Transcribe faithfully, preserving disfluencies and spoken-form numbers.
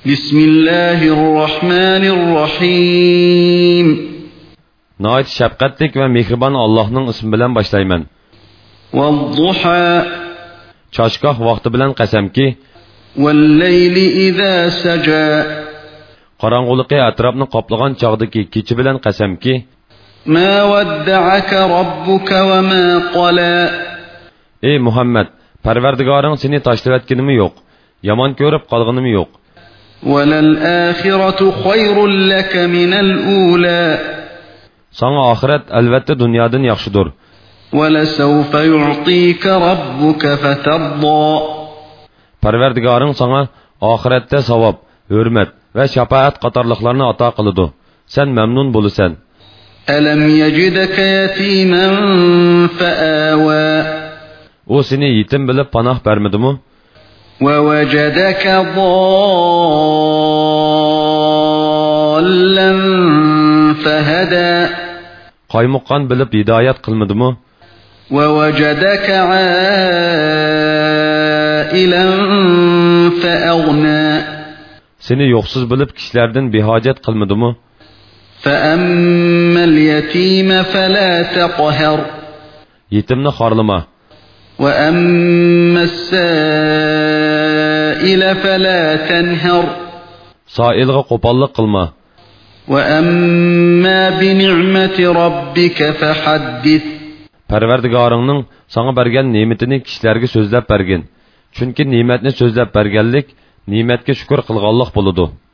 Bismillahirrahmanirrahim. Nəhayət şəfqətlik və mehriban Allah'ın ismi bilan başlayman. Vel-duha. Çaşqaq vaxtı bilan qəsəmki. Vel-leyli izâ sajâ. Qaranğılıqı ətrafını qaplagan çağdakı kecha bilan qəsəmki. Ma wadda'aka rabbuka ve ma qala. Ey Muhammed, Parvardigoring seni tashlab etganimi yo'q, yomon ko'rib qolganimi yo'q. وَلَلْآخِرَةُ خَيْرٌ لَكَ مِنَ الْأُولَى. Sana ahiret elbette dünyadan yaxşıdır. وَلَسَوْفَ يُعْطِيكَ رَبُّكَ فَتَرْضَى. Parvardigoring sana ahirette savab, hürmet ve şefaat qatarlıqlarını ata qılıdı. Sen memnun bulusan. أَلَمْ يَجِدَكَ يَتِيمًا فَآوَى. O seni yetim bilip panah vermedi mi? وَوَجَدَكَ ضَالًّا فَهَدَى. Qaymuqqan bilip hidayet kılmadı mı? وَوَجَدَكَ عَائِلًا فَأَغْنَى. Seni yoksuz bilip kişilerden bihacet kılmadı mı? فَأَمَّا الْيَتِيمَ فَلَا تَقْهَرْ. Yetimni xarlama. وَأَمَّا السَّائِلَ فَلَا تَنْهَرْ. Sailga qopallık kılma. وَأَمَّا بِنِعْمَةِ رَبِّكَ فَحَدِّثْ. Parvardigoringning sana bergen nimetini kişilerge sözlep bergen. Çünkü nimetni sözlep bergenlik, nimetke şükür kılganlık buludu.